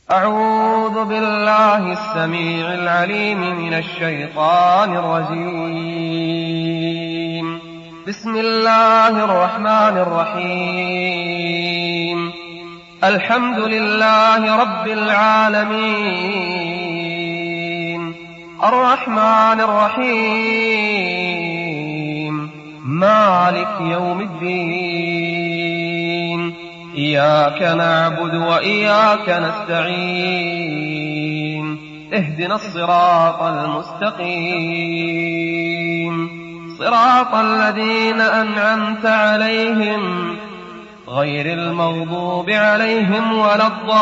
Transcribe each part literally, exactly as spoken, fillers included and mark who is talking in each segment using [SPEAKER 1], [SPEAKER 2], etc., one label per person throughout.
[SPEAKER 1] أعوذ بالله السميع العليم من الشيطان الرجيم. بسم الله الرحمن الرحيم. الحمد لله رب العالمين، الرحمن الرحيم، مالك يوم الدين. إياك نعبد وإياك نستعين، اهدنا الصراط المستقيم، صراط الذين أنعمت عليهم غير المغضوب عليهم ولا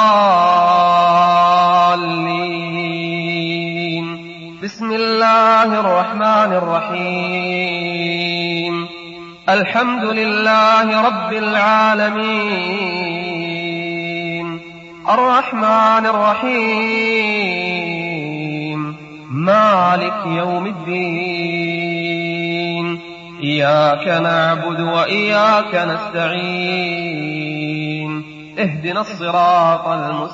[SPEAKER 1] الضالين. بسم الله الرحمن الرحيم. الحمد لله رب العالمين، الرحمن الرحيم، مالك يوم الدين. إياك نعبد وإياك نستعين، اهدنا الصراط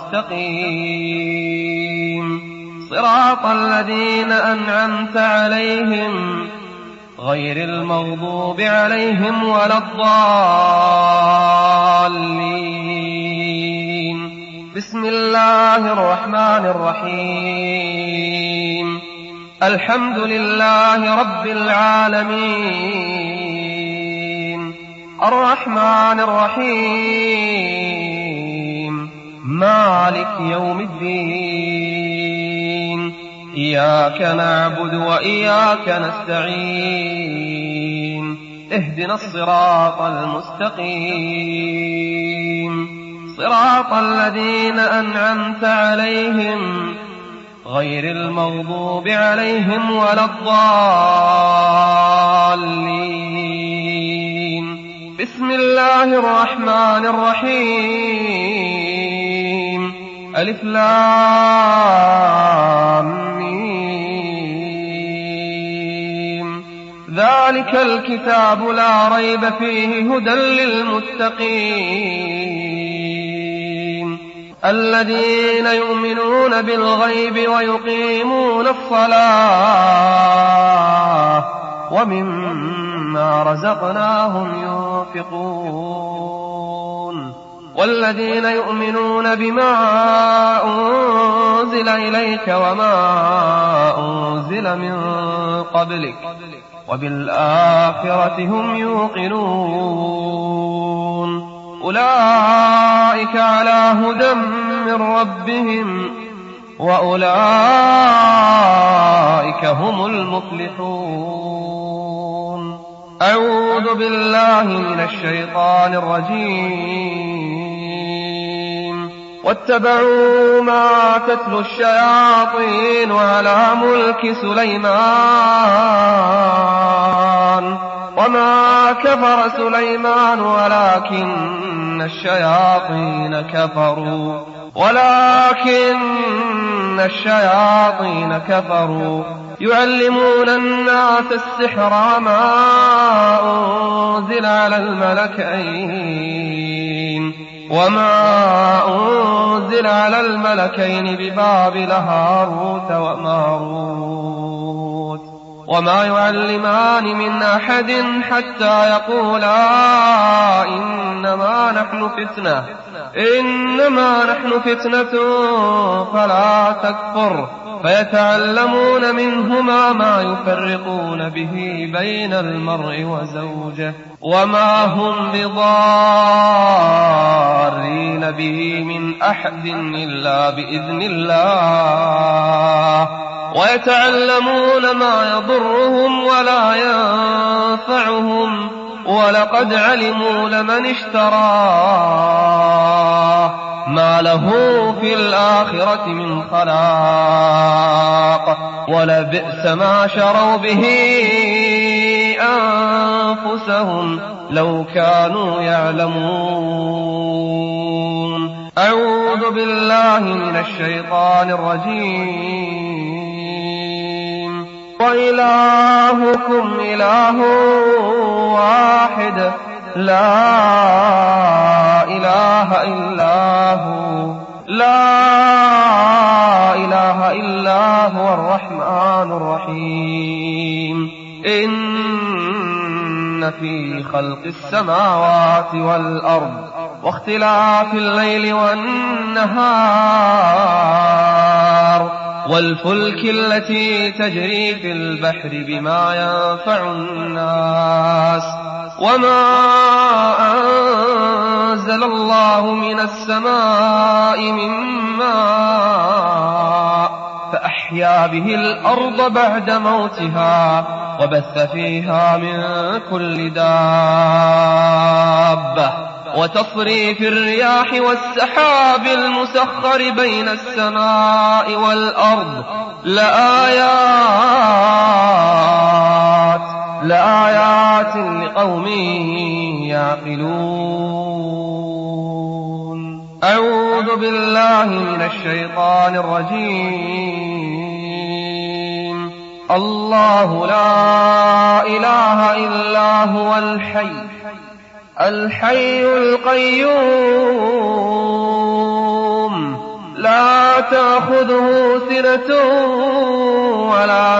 [SPEAKER 1] المستقيم، صراط الذين أنعمت عليهم غير المغضوب عليهم ولا الضالين. بسم الله الرحمن الرحيم. الحمد لله رب العالمين، الرحمن الرحيم، مالك يوم الدين. إياك نعبد وإياك نستعين، اهدنا الصراط المستقيم، صراط الذين أنعمت عليهم غير المغضوب عليهم ولا الضالين. بسم الله الرحمن الرحيم. ألف لام ذلك الكتاب لا ريب فيه هدى للمتقين الذين يؤمنون بالغيب ويقيمون الصلاة ومما رزقناهم ينفقون والذين يؤمنون بما أنزل إليك وما أنزل من قبلك وبالآخرة هم يوقنون أولئك على هدى من ربهم وأولئك هم المفلحون. أعوذ بالله من الشيطان الرجيم. واتبعوا ما تتلو الشياطين على ملك سليمان وما كفر سليمان ولكن الشياطين كفروا ولكن الشياطين كفروا يعلمون الناس السحر ما أنزل على الملكين وما أنزل على الملكين ببابل هاروت وماروت وما يعلمان من أحد حتى يقولا إنما نحن فتنة إنما نحن فتنة فلا تكفر فيتعلمون منهما ما يفرقون به بين المرء وزوجه وما هم بضارين به من أحد إلا بإذن الله ويتعلمون ما يضرهم ولا ينفعهم ولقد علموا لمن اشتراه ما له في الآخرة من خلاق ولبئس ما شروا به أنفسهم لو كانوا يعلمون. أعوذ بالله من الشيطان الرجيم. وإلهكم إله واحد لا إله إلا هو لا الرحيم إن في خلق السماوات والأرض واختلاف الليل والنهار والفلك التي تجري في البحر بما ينفع الناس وما أنزل الله من السماء من ماء فأحيا به الأرض بعد موتها وبث فيها من كل دابة وتصريف الرياح والسحاب المسخر بين السماء والأرض لآيات لآيات لقوم يعقلون. أعوذ بالله من الشيطان الرجيم. الله لا إله إلا هو الحي الحي القيوم لا تأخذه سنة ولا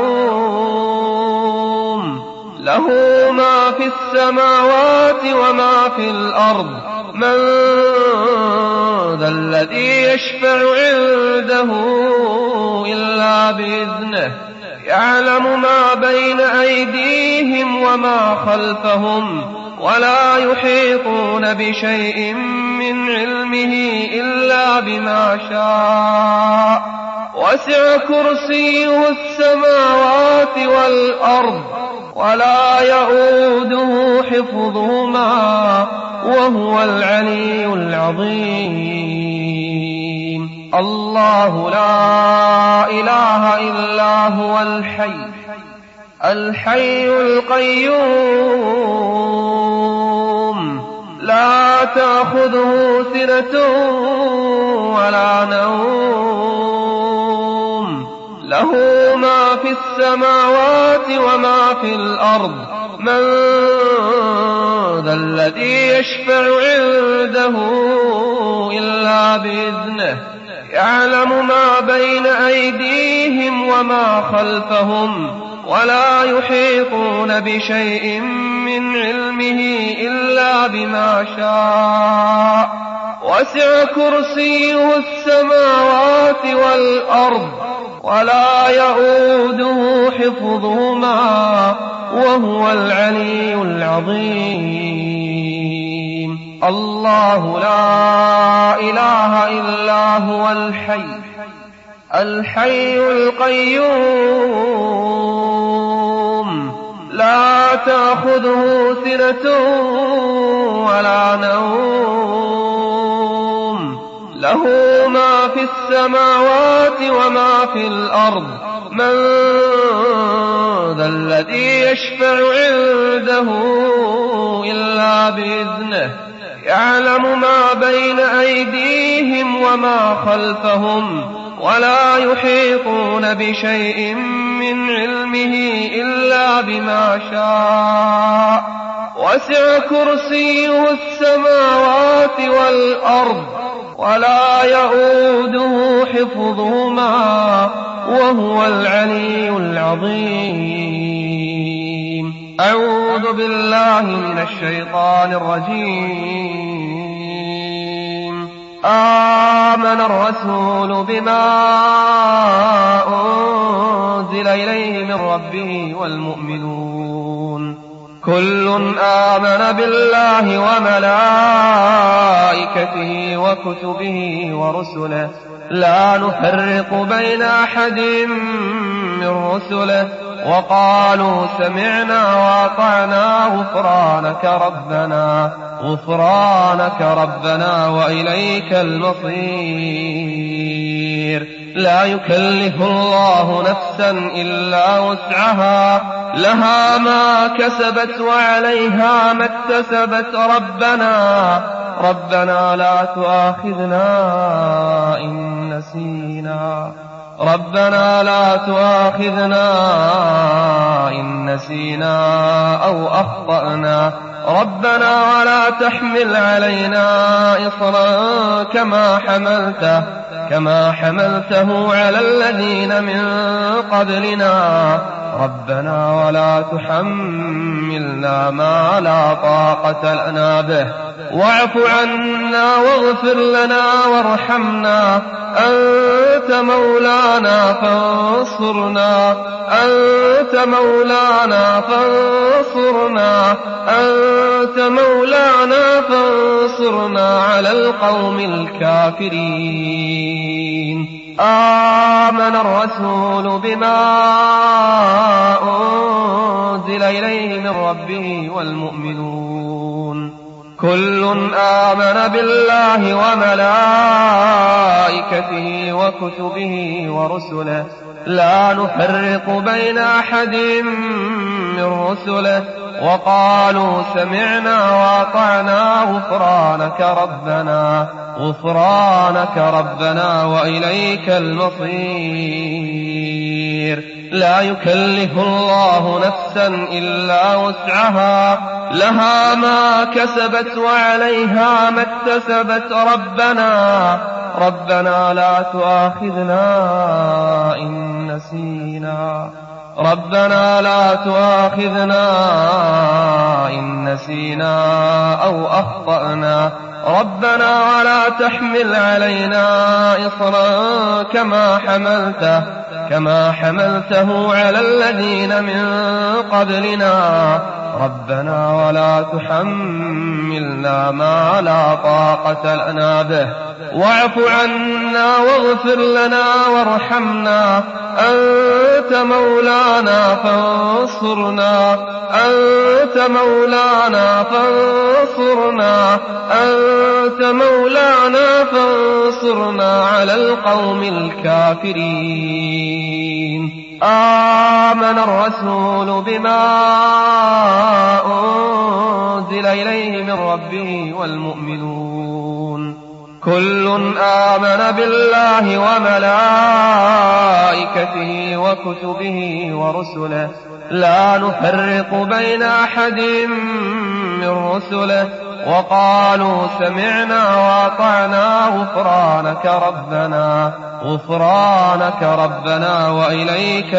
[SPEAKER 1] نوم له ما في السماوات وما في الأرض من ذا الذي يشفع عنده إلا بإذنه يعلم ما بين أيديهم وما خلفهم ولا يحيطون بشيء من علمه إلا بما شاء وسع كرسيه السماوات والأرض ولا يؤوده حفظهما وهو العلي العظيم. الله لا إله إلا هو الحي الحي القيوم لا تأخذه سنة ولا نوم له ما في السماوات وما في الأرض من ذا الذي يشفع عنده إلا بإذنه يعلم ما بين أيديهم وما خلفهم ولا يحيطون بشيء من علمه إلا بما شاء وسع كرسيه السماوات والأرض ولا يؤوده حفظهما وهو العلي العظيم. الله لا إله إلا هو الحي الحي القيوم لا تأخذه سنة ولا نوم له ما في السماوات وما في الأرض من ذا الذي يشفع عنده إلا بإذنه يعلم ما بين أيديهم وما خلفهم ولا يحيطون بشيء من علمه إلا بما شاء وسع كرسيه السماوات والأرض ولا يؤوده حفظهما وهو العلي العظيم. أعوذ بالله من الشيطان الرجيم. آمن الرسول بما أنزل إليه من ربه والمؤمنون كل آمن بالله وملائكته وكتبه ورسله لا نفرق بين أحد من رسله وقالوا سمعنا وأطعنا غفرانك ربنا غفرانك ربنا وإليك المصير. لا يكلف الله نفسا إلا وسعها لها ما كسبت وعليها ما اكتسبت ربنا ربنا لا تؤاخذنا إن نسينا ربنا لا تؤاخذنا إن نسينا أو أخطأنا ربنا ولا تحمل علينا إصرا كما حملته كما حملته على الذين من قبلنا ربنا ولا تحملنا ما لا طاقة لنا به واعف عنا واغفر لنا وارحمنا أنت مولانا فانصرنا أنت مولانا فانصرنا أنت مولانا فانصرنا على القوم الكافرين. آمن الرسول بما أنزل إليه من ربه والمؤمنون كل آمن بالله وملائكته وكتبه ورسله لا نفرق بين أحد من رسله وقالوا سمعنا وأطعنا غفرانك ربنا غفرانك ربنا وإليك المصير. لا يكلف الله نفسا إلا وسعها لها ما كسبت وعليها ما اكتسبت ربنا ربنا لا تؤاخذنا إن نسينا ربنا لا تؤاخذنا إن نسينا أو أخطأنا ربنا ولا تحمل علينا إصرا كما حملته كما حملته على الذين من قبلنا ربنا ولا تحملنا ما لا طاقة لنا به واعف عنا واغفر لنا وارحمنا أنت مولانا فانصرنا أنت مولانا فانصرنا أنت مولانا فانصرنا على القوم الكافرين. آمن الرسول بما أنزل إليه من ربه والمؤمنون كل آمن بالله وملائكته وكتبه ورسله لا نفرق بين أحد من رسله وقالوا سمعنا وأطعنا غفرانك ربنا غفرانك ربنا وإليك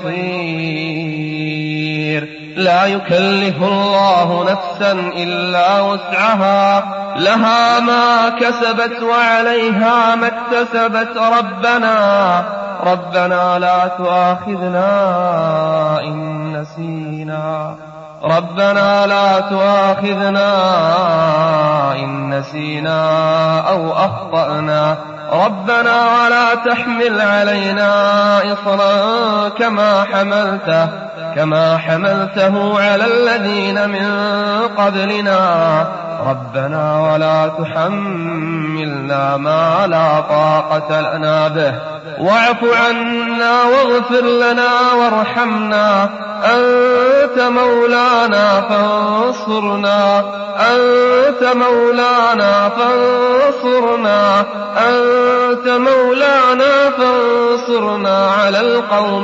[SPEAKER 1] المصير. لا يكلف الله نفسا إلا وسعها لها ما كسبت وعليها ما اكتسبت ربنا ربنا لا تؤاخذنا إن نسينا ربنا لا تؤاخذنا إن نسينا أو أخطأنا ربنا ولا تحمل علينا إصرا كما حملته كما حملته على الذين من قبلنا ربنا ولا تحملنا ما لا طاقة لنا به واعف عنا واغفر لنا وارحمنا أنت مولانا فانصرنا أنت مولانا فانصرنا أنت مولانا فانصرنا على القوم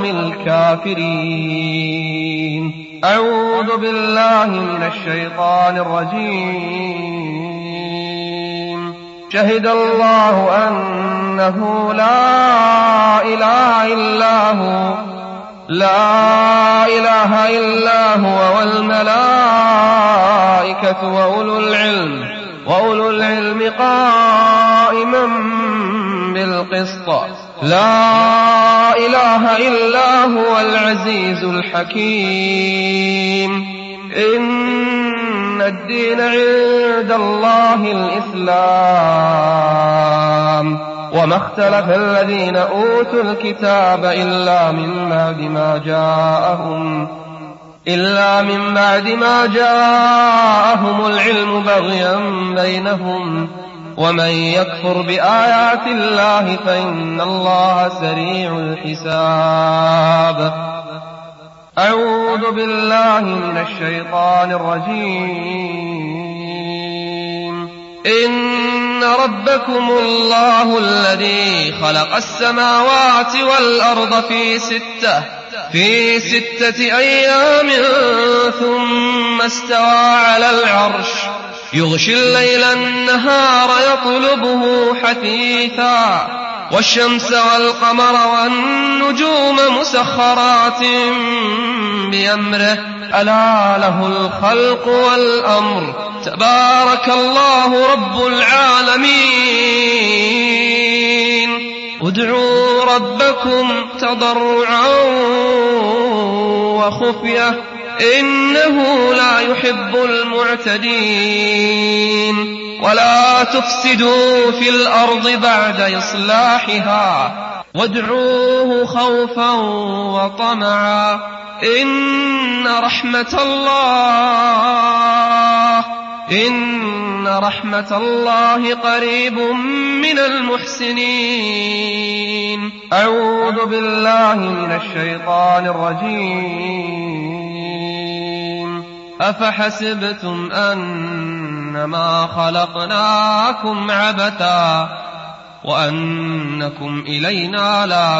[SPEAKER 1] الكافرين. أعوذ بالله من الشيطان الرجيم. شهد الله أنه لا إله إلا هو لا إله إلا هو والملائكة وأولو العلم وأولو العلم قائما بالقسط لا إله إلا هو العزيز الحكيم. إن الدين عند الله الإسلام وما اختلف الذين أوتوا الكتاب إلا من بعد ما جاءهم إلا من بعد ما جاءهم العلم بغيا بينهم ومن يكفر بآيات الله فإن الله سريع الحساب. أعوذ بالله من الشيطان الرجيم. إن ربكم الله الذي خلق السماوات والأرض في ستة في ستة أيام ثم استوى على العرش يغشي الليل النهار يطلبه حثيثا والشمس والقمر والنجوم مسخرات بأمره ألا له الخلق والأمر تبارك الله رب العالمين. ادعوا ربكم تضرعا وخفية إنه لا يحب المعتدين. ولا تفسدوا في الأرض بعد إصلاحها وادعوه خوفا وطمعا إن رحمة الله إن رحمة الله قريب من المحسنين. أعوذ بالله من الشيطان الرجيم. أفحسبتم أنما خلقناكم عبثا وأنكم إلينا لا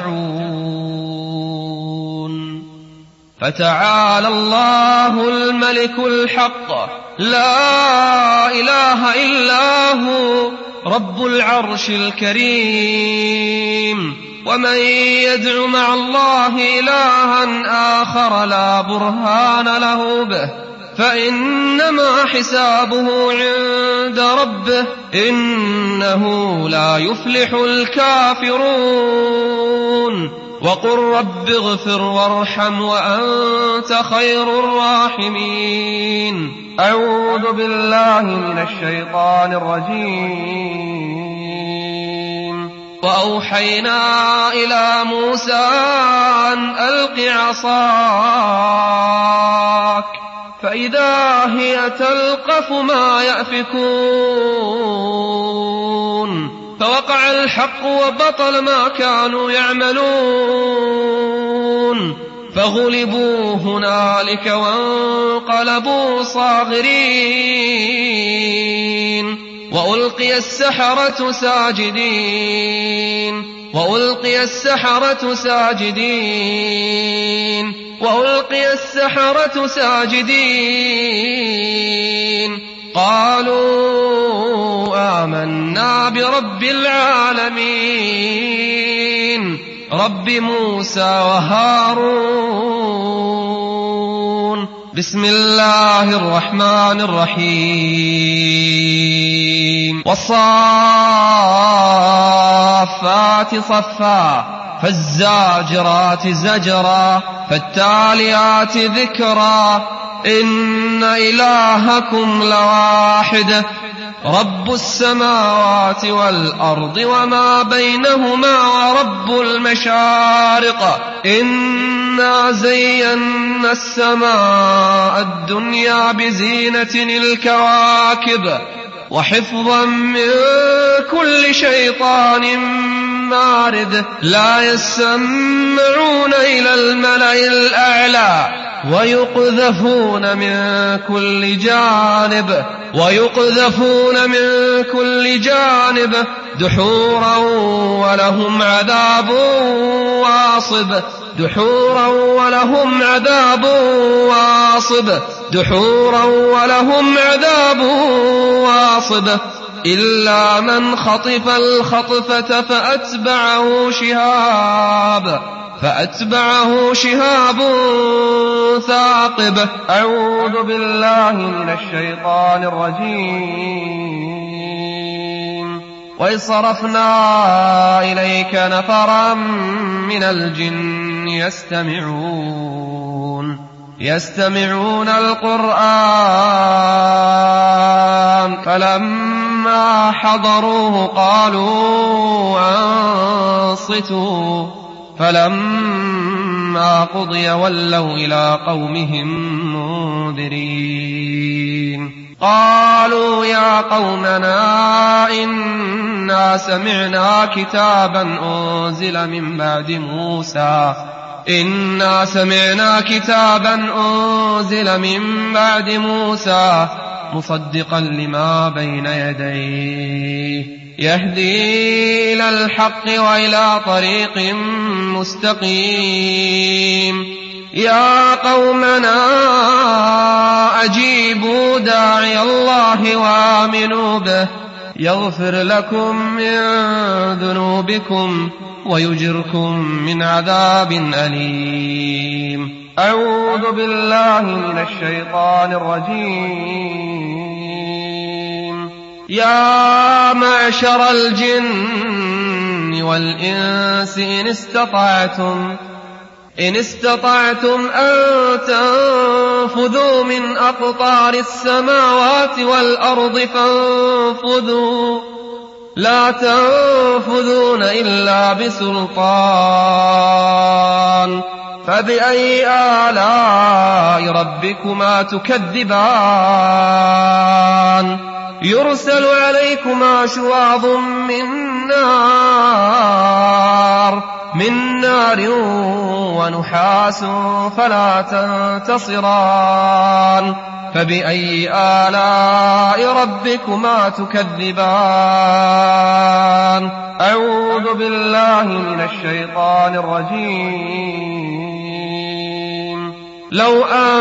[SPEAKER 1] ترجعون. فتعالى الله الملك الحق لا إله إلا هو رب العرش الكريم. ومن يدع مع الله إلها آخر لا برهان له به فإنما حسابه عند ربه إنه لا يفلح الكافرون. وقل رب اغفر وارحم وأنت خير الراحمين. أعوذ بالله من الشيطان الرجيم. وأوحينا إلى موسى أن ألق عصاك فإذا هي تلقف ما يأفكون فوقع الحق وبطل ما كانوا يعملون فغلبوا هنالك وانقلبوا صاغرين. وألقي السحرة ساجدين وألقي السحرة ساجدين وألقي السحرة ساجدين قالوا آمنا برب العالمين رب موسى وهارون. بسم الله الرحمن الرحيم. والصافات صفا فالزاجرات زجرا فالتاليات ذكرا إن إلهكم لواحد رب السماوات والأرض وما بينهما ورب المشارق إنا زينا السماء الدنيا بزينة الكواكب وحفظا من كل شيطان مارد لا يسمعون إلى الملأ الأعلى ويقذفون من كل جانب ويقذفون من كل جانب دحورا ولهم عذاب واصب دحورا ولهم عذاب واصب دحورا ولهم عذاب واصب إلا من خطف الخطفة فأتبعه شهاب فأتبعه شهاب ثاقب. أعوذ بالله من الشيطان الرجيم. وإذ صرفنا إليك نفرا من الجن يستمعون يستمعون القرآن فلما حضروه قالوا أنصتوا فلما قضي ولوا إلى قومهم منذرين. قالوا يا قومنا إنا سمعنا كتابا أنزل من بعد موسى إنا سمعنا كتابا أنزل من بعد موسى مصدقا لما بين يديه يهدي إلى الحق وإلى طريق مستقيم يا قومنا أجيبوا داعي الله وآمنوا به يغفر لكم من ذنوبكم ويجركم من عذاب أليم. أعوذ بالله من الشيطان الرجيم. يا معشر الجن والإنس إن استطعتم إن استطعتم أن تنفذوا من أقطار السماوات والأرض فانفذوا لا تنفذون إلا بسلطان فبأي آلاء ربكما تكذبان يرسل عليكما شواظ من نار من نار ونحاس فلا تنتصران فبأي آلاء ربكما تكذبان. أعوذ بالله من الشيطان الرجيم. لو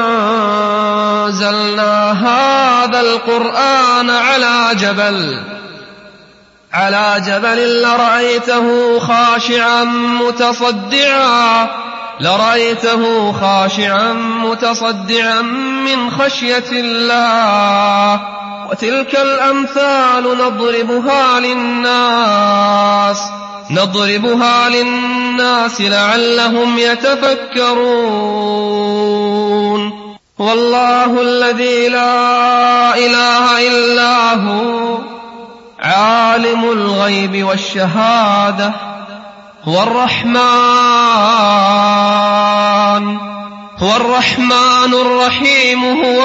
[SPEAKER 1] أنزلنا هذا القرآن على جبل على جبل لرأيته خاشعا متصدعا لرأيته خاشعا متصدعا من خشية الله وتلك الأمثال نضربها للناس نضربها للناس لعلهم يتفكرون. والله الذي لا إله إلا هو عالم الغيب والشهادة هو الرحمن هو الرحمن الرحيم هو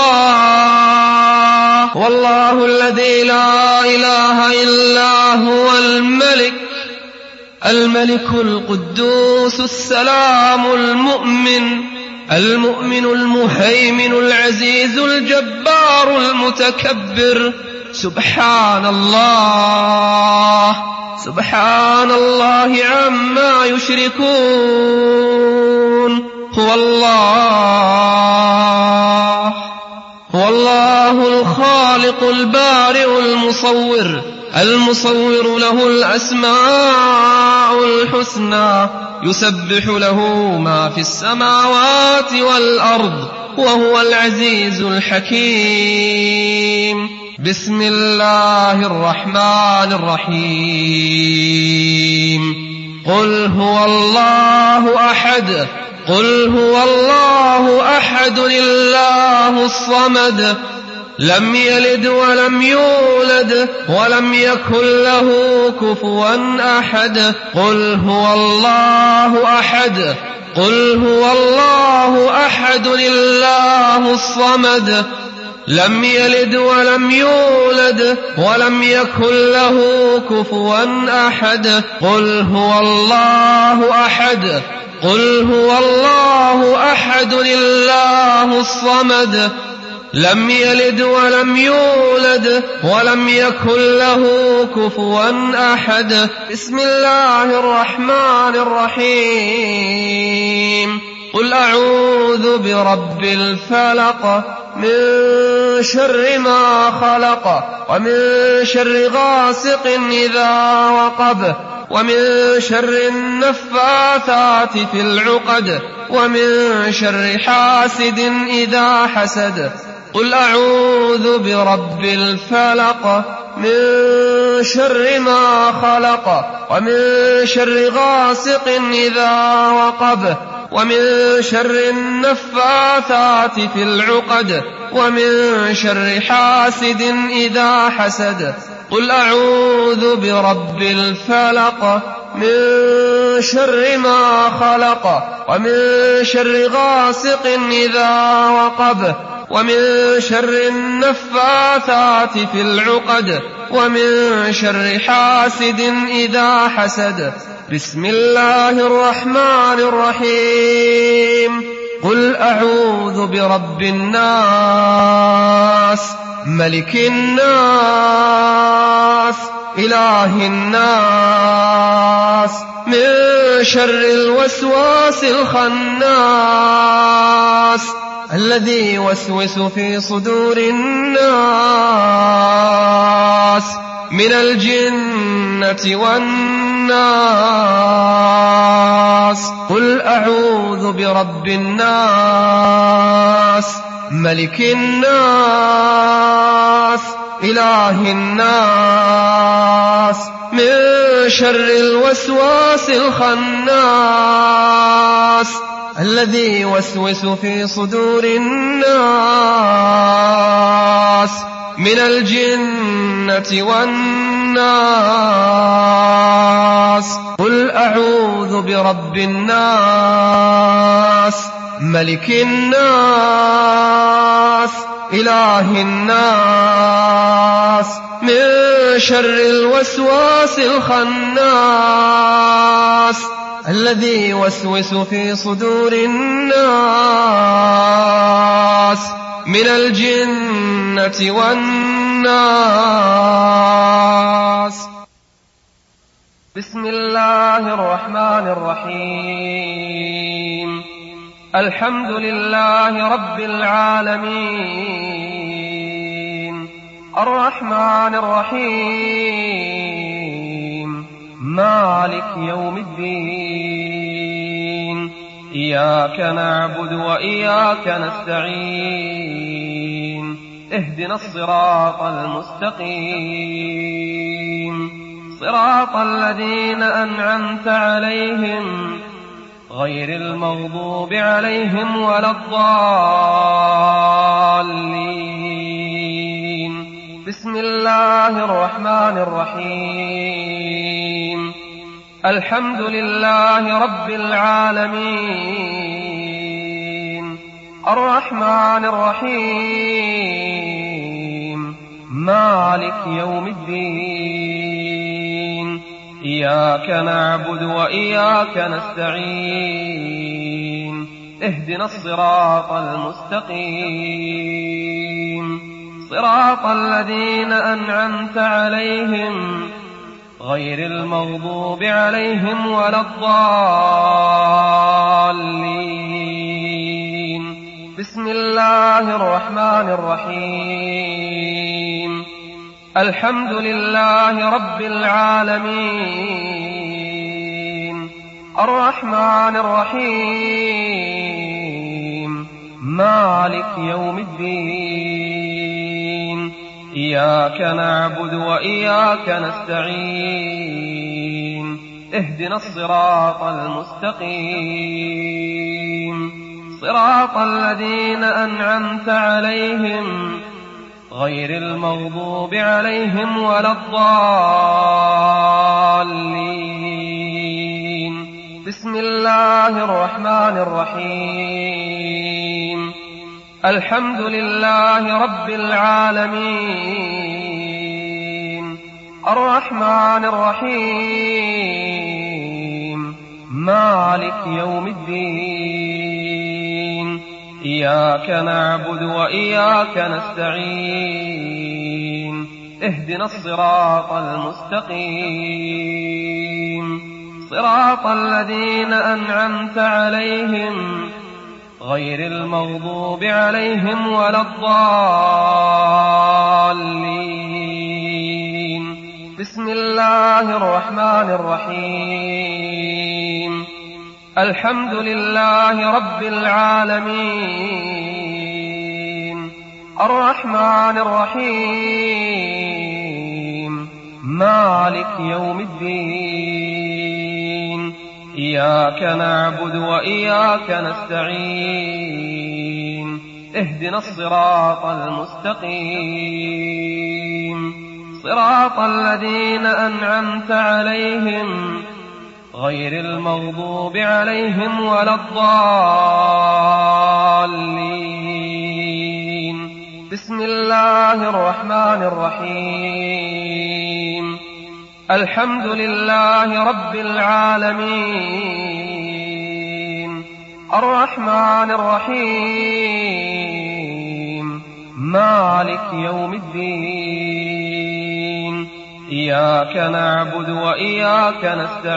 [SPEAKER 1] الله والله الذي لا إله إلا هو الملك الملك القدوس السلام المؤمن المؤمن المهيمن العزيز الجبار المتكبر. سبحان الله سبحان الله عما يشركون. هو الله هو الله الخالق البارئ المصور المصور له الأسماء الحسنى يسبح له ما في السماوات والأرض وهو العزيز الحكيم. بسم الله الرحمن الرحيم. قل هو الله أحد قل هو الله أحد الله الصمد لم يلد ولم يولد ولم يكن له كفوا أحد. قل هو الله أحد قل هو الله أحد الله الصمد لم يلد ولم يولد ولم يكن له كفوا أحد. قل هو الله أحد قل هو الله أحد الله الصمد لم يلد ولم يولد ولم يكن له كفوا أحد. بسم الله الرحمن الرحيم. قل أعوذ برب الفلق من شر ما خلق ومن شر غاسق إذا وقب ومن شر النفاثات في العقد ومن شر حاسد إذا حسد. قل أعوذ برب الفلق من شر ما خلق ومن شر غاسق إذا وقب ومن شر النفاثات في العقد ومن شر حاسد إذا حسد. قل أعوذ برب الفلق من شر ما خلق ومن شر غاسق إذا وقب ومن شر النفاثات في العقد ومن شر حاسد إذا حسد. بسم الله الرحمن الرحيم. قل أعوذ برب الناس ملك الناس إله الناس من شر الوسواس الخناس الذي يوسوس في صدور الناس من الجنة والناس. قل أعوذ برب الناس ملك الناس إله الناس من شر الوسواس الخناس الذي يوسوس في صدور الناس من الجنة والناس. قل أعوذ برب الناس ملك الناس إله الناس من شر الوسواس الخناس الذي يوسوس في صدور الناس من الجنة والناس. بسم الله الرحمن الرحيم. الحمد لله رب العالمين الرحمن الرحيم مالك يوم الدين. إياك نعبد وإياك نستعين. اهدنا الصراط المستقيم صراط الذين أنعمت عليهم غير المغضوب عليهم ولا الضالين. بسم الله الرحمن الرحيم. الحمد لله رب العالمين الرحمن الرحيم مالك يوم الدين. إياك نعبد وإياك نستعين. اهدنا الصراط المستقيم صراط الذين أنعمت عليهم غير المغضوب عليهم ولا الضالين. بسم الله الرحمن الرحيم. الحمد لله رب العالمين الرحمن الرحيم مالك يوم الدين. إياك نعبد وإياك نستعين. اهدنا الصراط المستقيم صراط الذين أنعمت عليهم غير المغضوب عليهم ولا الضالين. بسم الله الرحمن الرحيم. الحمد لله رب العالمين الرحمن الرحيم مالك يوم الدين. إياك نعبد وإياك نستعين. اهدنا الصراط المستقيم صراط الذين أنعمت عليهم غير المغضوب عليهم ولا الضالين. بسم الله الرحمن الرحيم. الحمد لله رب العالمين الرحمن الرحيم مالك يوم الدين. إياك نعبد وإياك نستعين. اهدنا الصراط المستقيم صراط الذين أنعمت عليهم غير المغضوب عليهم ولا الضالين. بسم الله الرحمن الرحيم. الحمد لله رب العالمين الرحمن الرحيم مالك يوم الدين. إياك نعبد وإياك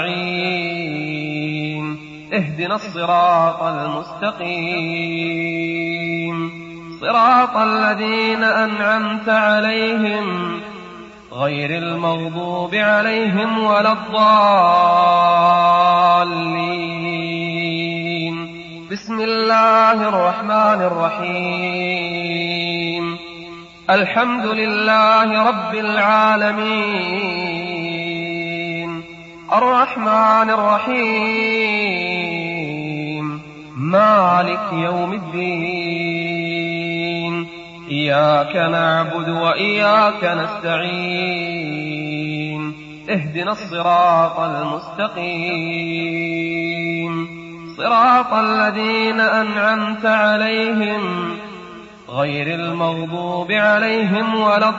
[SPEAKER 1] نستعين. اهدنا الصراط المستقيم، صراط الذين أنعمت عليهم غير المغضوب عليهم ولا الضالين. بسم الله الرحمن الرحيم. الحمد لله رب العالمين، الرحمن الرحيم، مالك يوم الدين. إياك نعبد وإياك نستعين. اهدنا الصراط المستقيم، صراط الذين أنعمت عليهم غير المغضوب عليهم ولا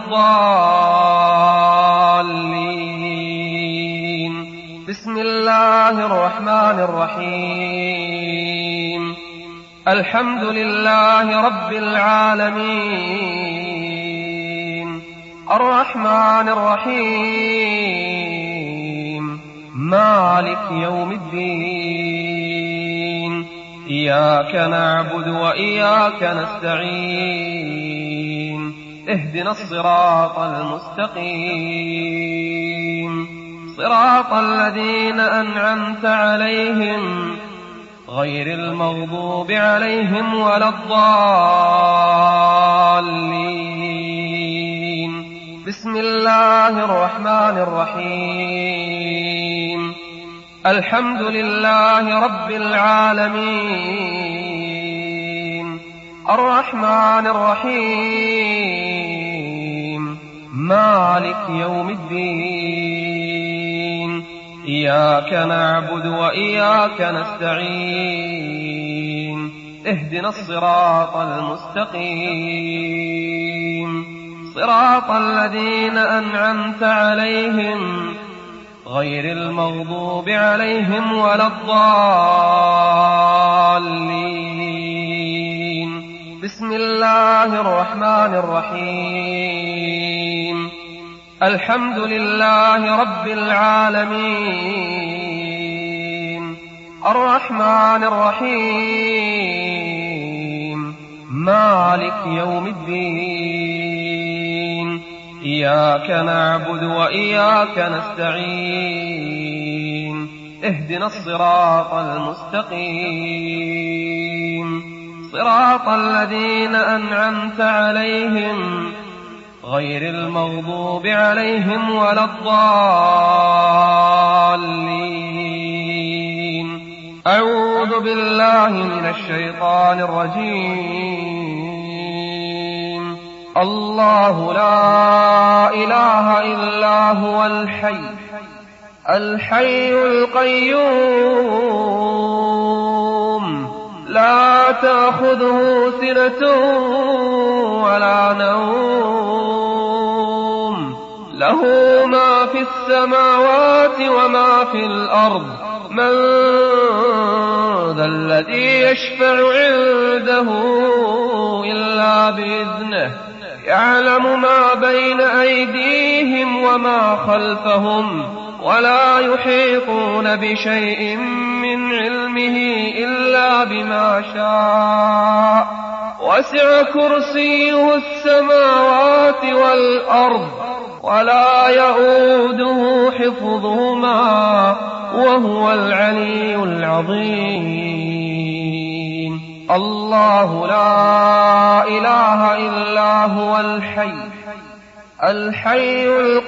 [SPEAKER 1] الضالين. بسم الله الرحمن الرحيم. الحمد لله رب العالمين، الرحمن الرحيم، مالك يوم الدين. إياك نعبد وإياك نستعين. اهدنا الصراط المستقيم، صراط الذين أنعمت عليهم غير المغضوب عليهم ولا الضالين. بسم الله الرحمن الرحيم. الحمد لله رب العالمين، الرحمن الرحيم، مالك يوم الدين. إياك نعبد وإياك نستعين. اهدنا الصراط المستقيم، صراط الذين أنعمت عليهم غير المغضوب عليهم ولا الضالين. بسم الله الرحمن الرحيم. الحمد لله رب العالمين، الرحمن الرحيم، مالك يوم الدين. إياك نعبد وإياك نستعين. اهدنا الصراط المستقيم، صراط الذين أنعمت عليهم غير المغضوب عليهم ولا الضالين. أعوذ بالله من الشيطان الرجيم. الله لا إله إلا هو الحي الحي القيوم، لا تأخذه سنة ولا نوم، له ما في السماوات وما في الأرض. من ذا الذي يشفع عنده إلا بإذنه، يعلم ما بين أيديهم وما خلفهم، ولا يحيطون بشيء من علمه إلا بما شاء. وسع كرسيه السماوات والأرض، ولا يؤوده حفظهما، وهو العلي العظيم. الله لا إله إلا هو الحي الحي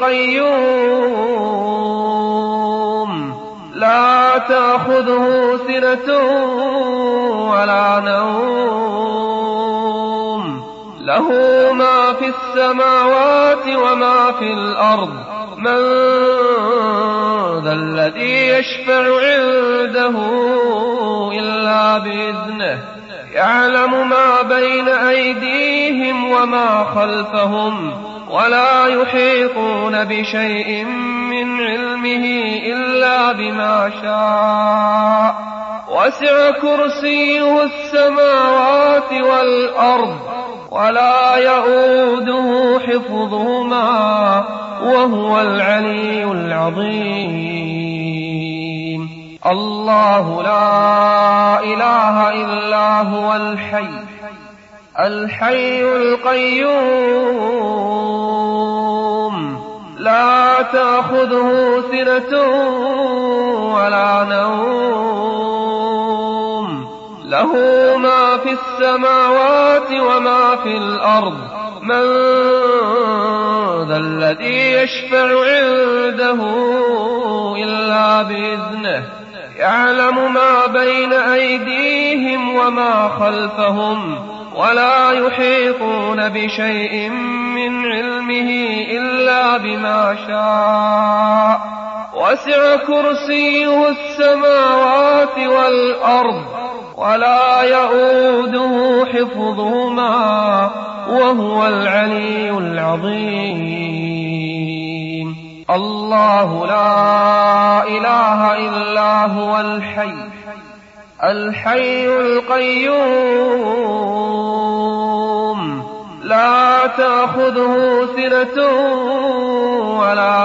[SPEAKER 1] القيوم، لا تأخذه سنة ولا نوم، له ما في السماوات وما في الأرض. من ذا الذي يشفع عنده إلا بإذنه، يعلم ما بين أيديهم وما خلفهم، ولا يحيطون بشيء من علمه إلا بما شاء. وسع كرسيه السماوات والأرض، ولا يؤوده حفظهما وهو العلي العظيم. الله لا إله إلا هو الحي الحي القيوم لا تأخذه سنة ولا نوم، له ما في السماوات وما في الأرض. من ذا الذي يشفع عنده إلا بإذنه، يعلم ما بين أيديهم وما خلفهم، ولا يحيطون بشيء من علمه إلا بما شاء. وسع كرسيه السماوات والأرض ولا يؤوده حفظهما وهو العلي العظيم. الله لا إله إلا هو الحي الحي القيوم لا تأخذه سنة ولا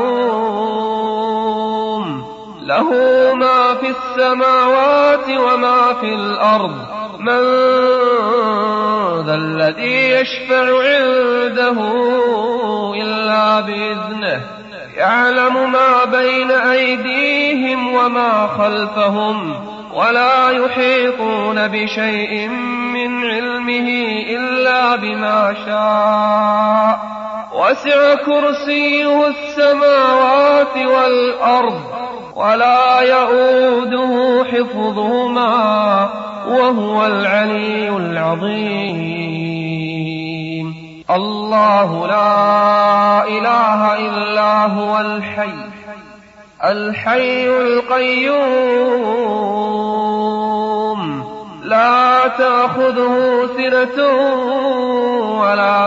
[SPEAKER 1] نوم، له ما في السماوات وما في الأرض. من ذا الذي يشفع عنده إلا بإذنه، يعلم ما بين أيديهم وما خلفهم، ولا يحيطون بشيء من علمه إلا بما شاء. وسع كرسيه السماوات والأرض ولا يؤوده حفظهما وهو العلي العظيم. الله لا إله إلا هو الحي الحي القيوم لا تأخذه سنة ولا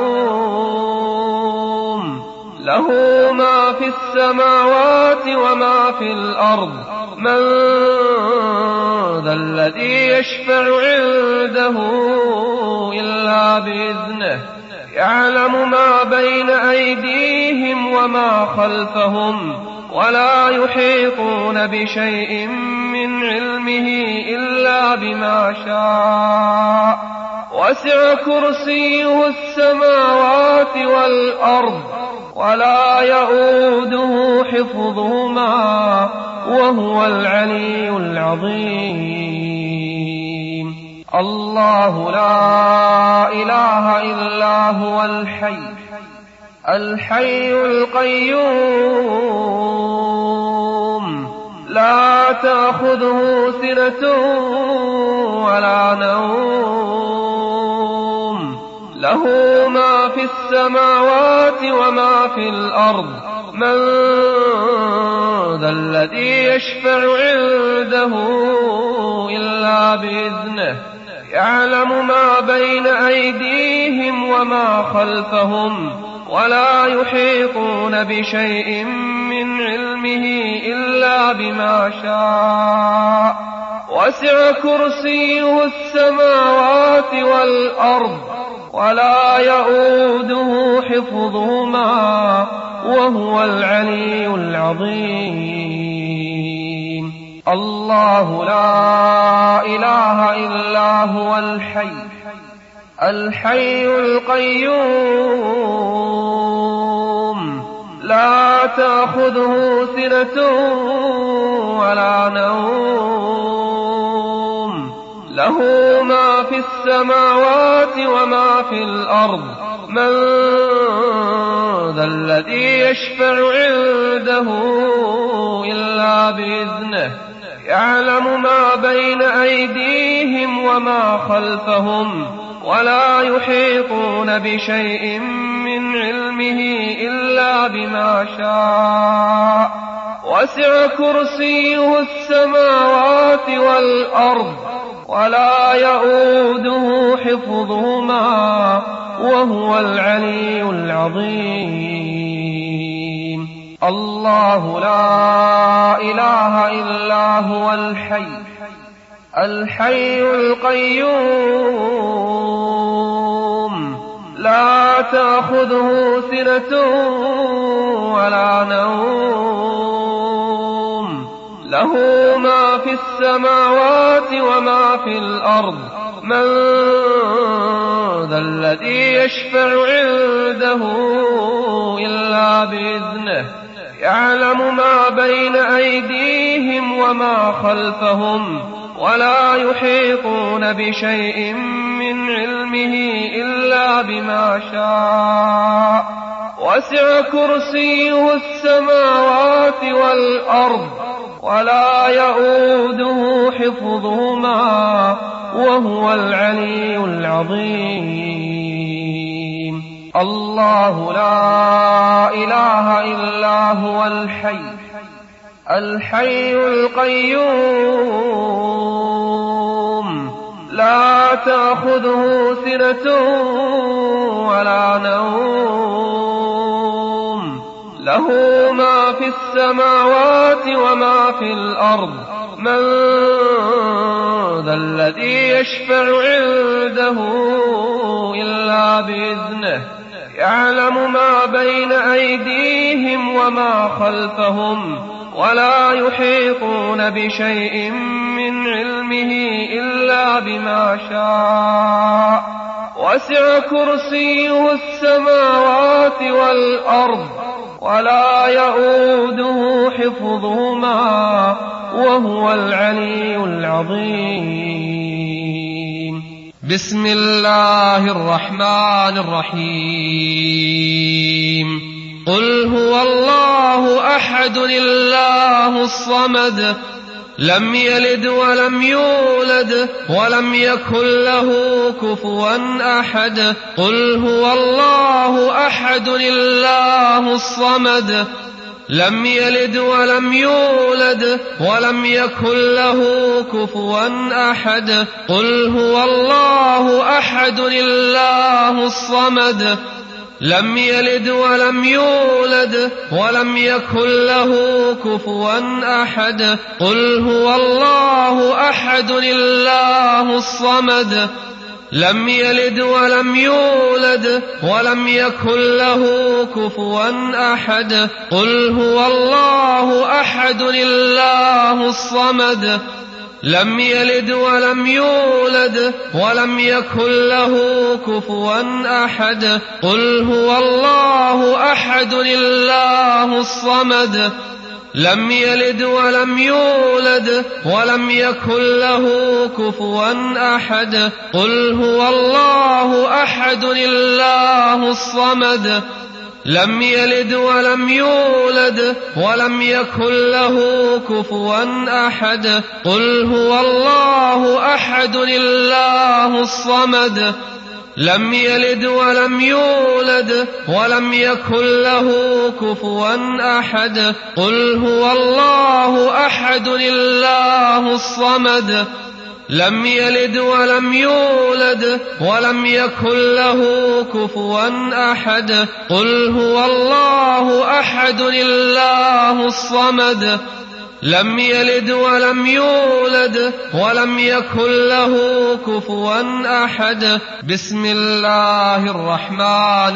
[SPEAKER 1] نوم، له ما في السماوات وما في الأرض. من ذا الذي يشفع عنده إلا بإذنه، يعلم ما بين أيديهم وما خلفهم، ولا يحيطون بشيء من علمه إلا بما شاء. وسع كرسيه السماوات والأرض ولا يؤوده حفظهما وهو العلي العظيم. الله لا إله إلا هو الحي الحي القيوم لا تأخذه سنة ولا نوم، له ما في السماوات وما في الأرض. من ذا الذي يشفع عنده إلا بإذنه، يعلم ما بين أيديهم وما خلفهم، ولا يحيطون بشيء من علمه إلا بما شاء. وسع كرسيه السماوات والأرض ولا يؤوده حفظهما وهو العلي العظيم. الله لا إله إلا هو الحي الحي القيوم لا تأخذه سنة ولا نوم، له ما في السماوات وما في الأرض. من ذا الذي يشفع عنده إلا بإذنه، يعلم ما بين أيديهم وما خلفهم، ولا يحيطون بشيء من علمه إلا بما شاء. وسع كرسيه السماوات والأرض ولا يؤوده حفظهما وهو العلي العظيم. الله لا إله إلا هو الحي الحي القيوم لا تأخذه سنة ولا نوم، له ما في السماوات وما في الأرض. من ذا الذي يشفع عنده إلا بإذنه، يعلم ما بين أيديهم وما خلفهم، ولا يحيطون بشيء من علمه إلا بما شاء. وسع كرسيه السماوات والأرض، ولا يؤوده حفظهما، وهو العلي العظيم. الله لا إله إلا هو الحي الحي القيوم، لا تأخذه سنة ولا نوم، له ما في السماوات وما في الأرض. من ذا الذي يشفع عنده إلا بإذنه، يعلم ما بين أيديهم وما خلفهم، ولا يحيطون بشيء من علمه إلا بما شاء. وسع كرسيه السماوات والأرض، ولا يؤوده حفظهما، وهو العلي العظيم. بسم الله الرحمن الرحيم. قل هو الله أحد الله الصمد، لم يلد ولم يولد ولم يكن له كفوا أحد. قل هو الله أحد الله الصمد، لم يلد ولم يولد ولم يكن له كفوا أحد. قل هو الله أحد الله الصمد، لم يلد ولم يولد ولم يكن له كفوا أحد. قل هو الله أحد الله الصمد، لم يلد ولم يولد ولم يكن له كفوا أحد. قل هو الله أحد الله الصمد، لم يلد ولم يولد ولم يكن له كفوا أحد. قل هو الله أحد الله الصمد، لم يلد ولم يولد ولم يكن له كفوا أحد. قل هو الله أحد الله الصمد، لم يلد ولم يولد ولم يكن له كفوا أحد. قل هو الله أحد الله الصمد، لم يلد ولم يولد ولم يكن له كفوا أحد. قل هو الله أحد الله الصمد، لم يلد ولم يولد ولم يكن له كفوا أحد. قل هو الله أحد الله الصمد، لم يلد ولم يولد ولم يكن له كفوا أحد. بسم الله الرحمن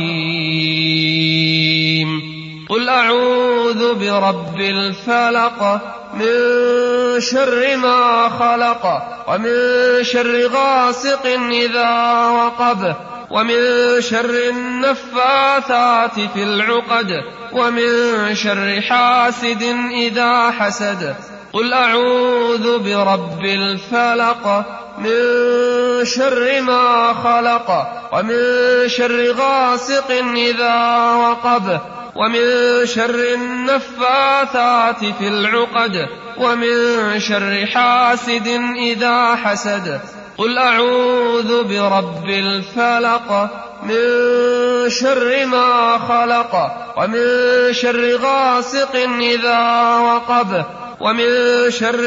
[SPEAKER 1] الرحيم. قل أعوذ برب الفلق، من شر ما خلق، ومن شر غاسق إذا وقب، ومن شر النفاثات في العقد، ومن شر حاسد إذا حسد. قل أعوذ برب الفلق، من شر ما خلق، ومن شر غاسق إذا وقب، ومن شر النفاثات في العقد، ومن شر حاسد إذا حسد. قل أعوذ برب الفلق، من شر ما خلق، ومن شر غاسق إذا وقب ومن شر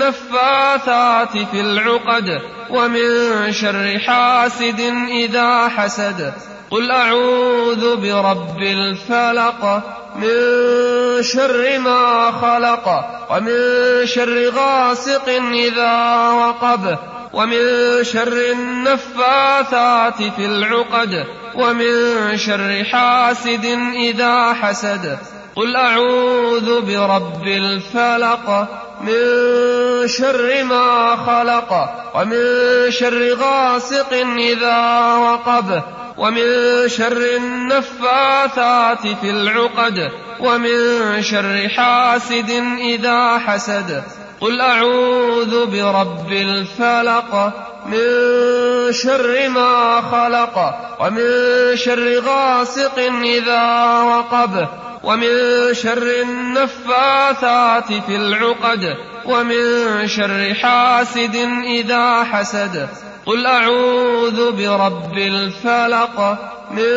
[SPEAKER 1] النفاثات في العقد ومن شر حاسد إذا حسد. قل أعوذ برب الفلق من شر ما خلق ومن شر غاسق إذا وقب ومن شر النفاثات في العقد ومن شر حاسد إذا حسد. قل أعوذ برب الفلق من شر ما خلق ومن شر غاسق إذا وقب ومن شر النفاثات في العقد ومن شر حاسد إذا حسد. قل أعوذ برب الفلق من شر ما خلق ومن شر غاسق إذا وقب ومن شر النفاثات في العقد ومن شر حاسد إذا حسد. قل أعوذ برب الفلق من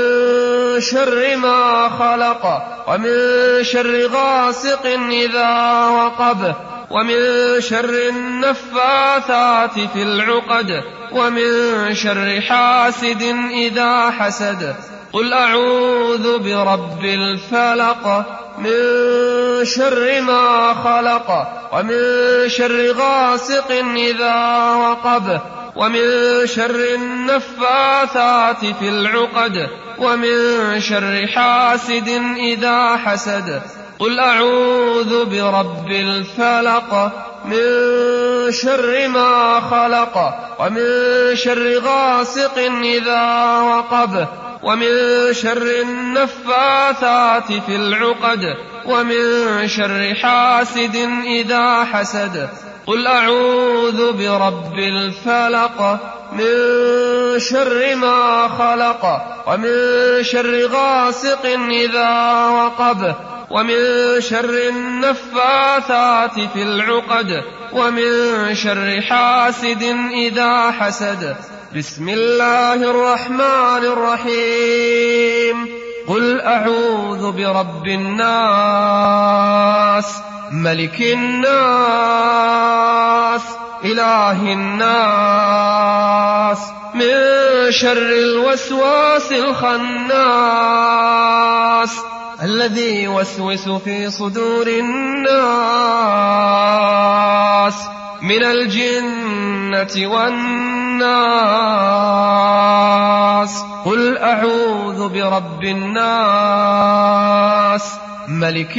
[SPEAKER 1] شر ما خلق ومن شر غاسق إذا وقب ومن شر النفاثات في العقد ومن شر حاسد إذا حسد. قل أعوذ برب الفلق من شر ما خلق ومن شر غاسق إذا وقب ومن شر النفاثات في العقد ومن شر حاسد إذا حسد. قل أعوذ برب الفلق من شر ما خلق ومن شر غاسق إذا وقب ومن شر النفاثات في العقد ومن شر حاسد إذا حسد. قل أعوذ برب الفلق من شر ما خلق ومن شر غاسق إذا وقب ومن شر النفاثات في العقد ومن شر حاسد إذا حسد. بسم الله الرحمن الرحيم. قل أعوذ برب الناس ملك الناس إله الناس من شر الوسواس الخناس الذي يوسوس في صدور الناس من الجنة والناس. قل أعوذ برب الناس ملك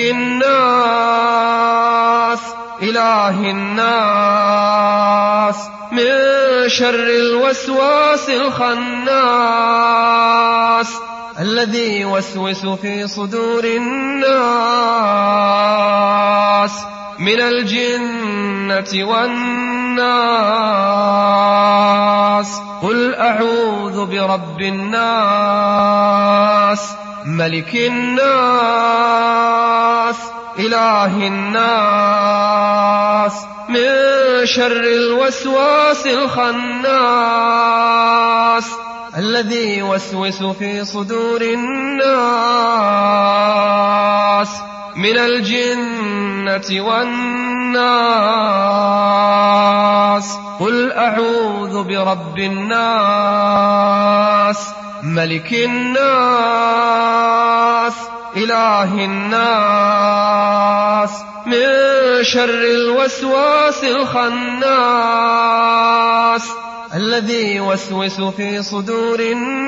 [SPEAKER 1] الناس إله الناس من شر الوسواس الخناس الذي يوسوس في صدور الناس من الجنة والناس. قل أعوذ برب الناس ملك الناس إله الناس من شر الوسواس الخناس الذي يوسوس في صدور الناس من الجنة والناس. قل أعوذ برب الناس ملك الناس إله الناس من شر الوسواس الخناس الذي يوسوس في صدور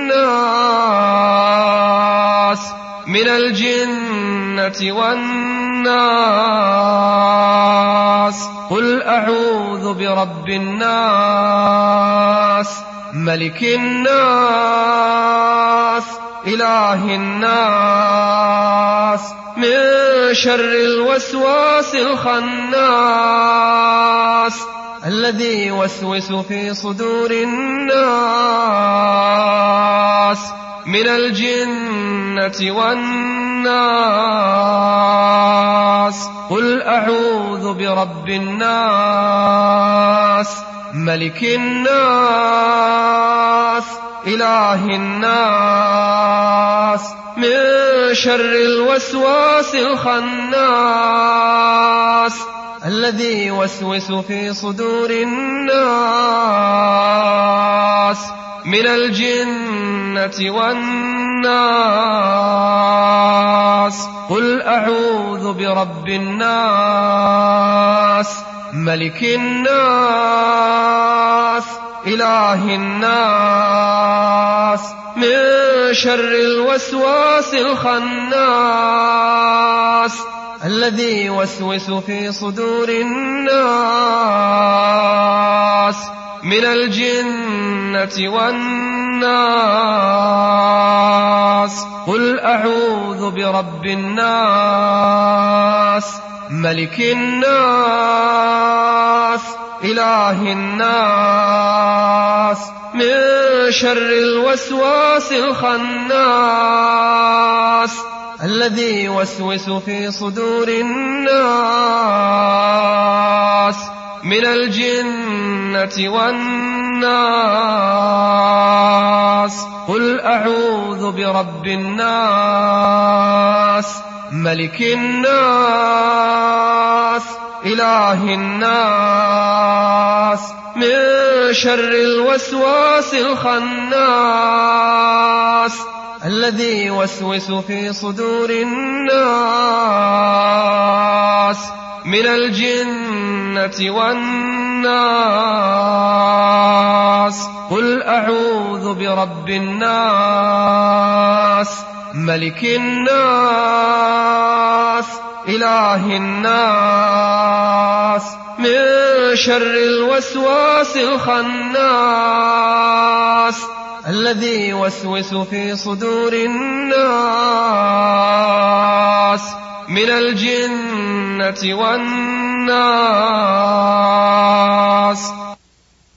[SPEAKER 1] الناس من الجنة والناس. قل أعوذ برب الناس ملك الناس إله الناس من شر الوسواس الخناس الذي يوسوس في صدور الناس من الجنة والناس. قل أعوذ برب الناس ملك الناس إله الناس من شر الوسواس الخناس الذي يوسوس في صدور الناس من الجنة والناس. قل أعوذ برب الناس ملك الناس إله الناس من شر الوسواس الخناس الذي يوسوس في صدور الناس من الجنة والناس. قل أعوذ برب الناس ملك الناس إله الناس من شر الوسواس الخناس الذي يوسوس في صدور الناس من الجنة والناس. قل أعوذ برب الناس ملك الناس إله الناس من شر الوسواس الخناس الذي يوسوس في صدور الناس من الجنة والناس. قل أعوذ برب الناس ملك الناس إله الناس من شر الوسواس الخناس الذي يوسوس في صدور الناس من الجنة والناس.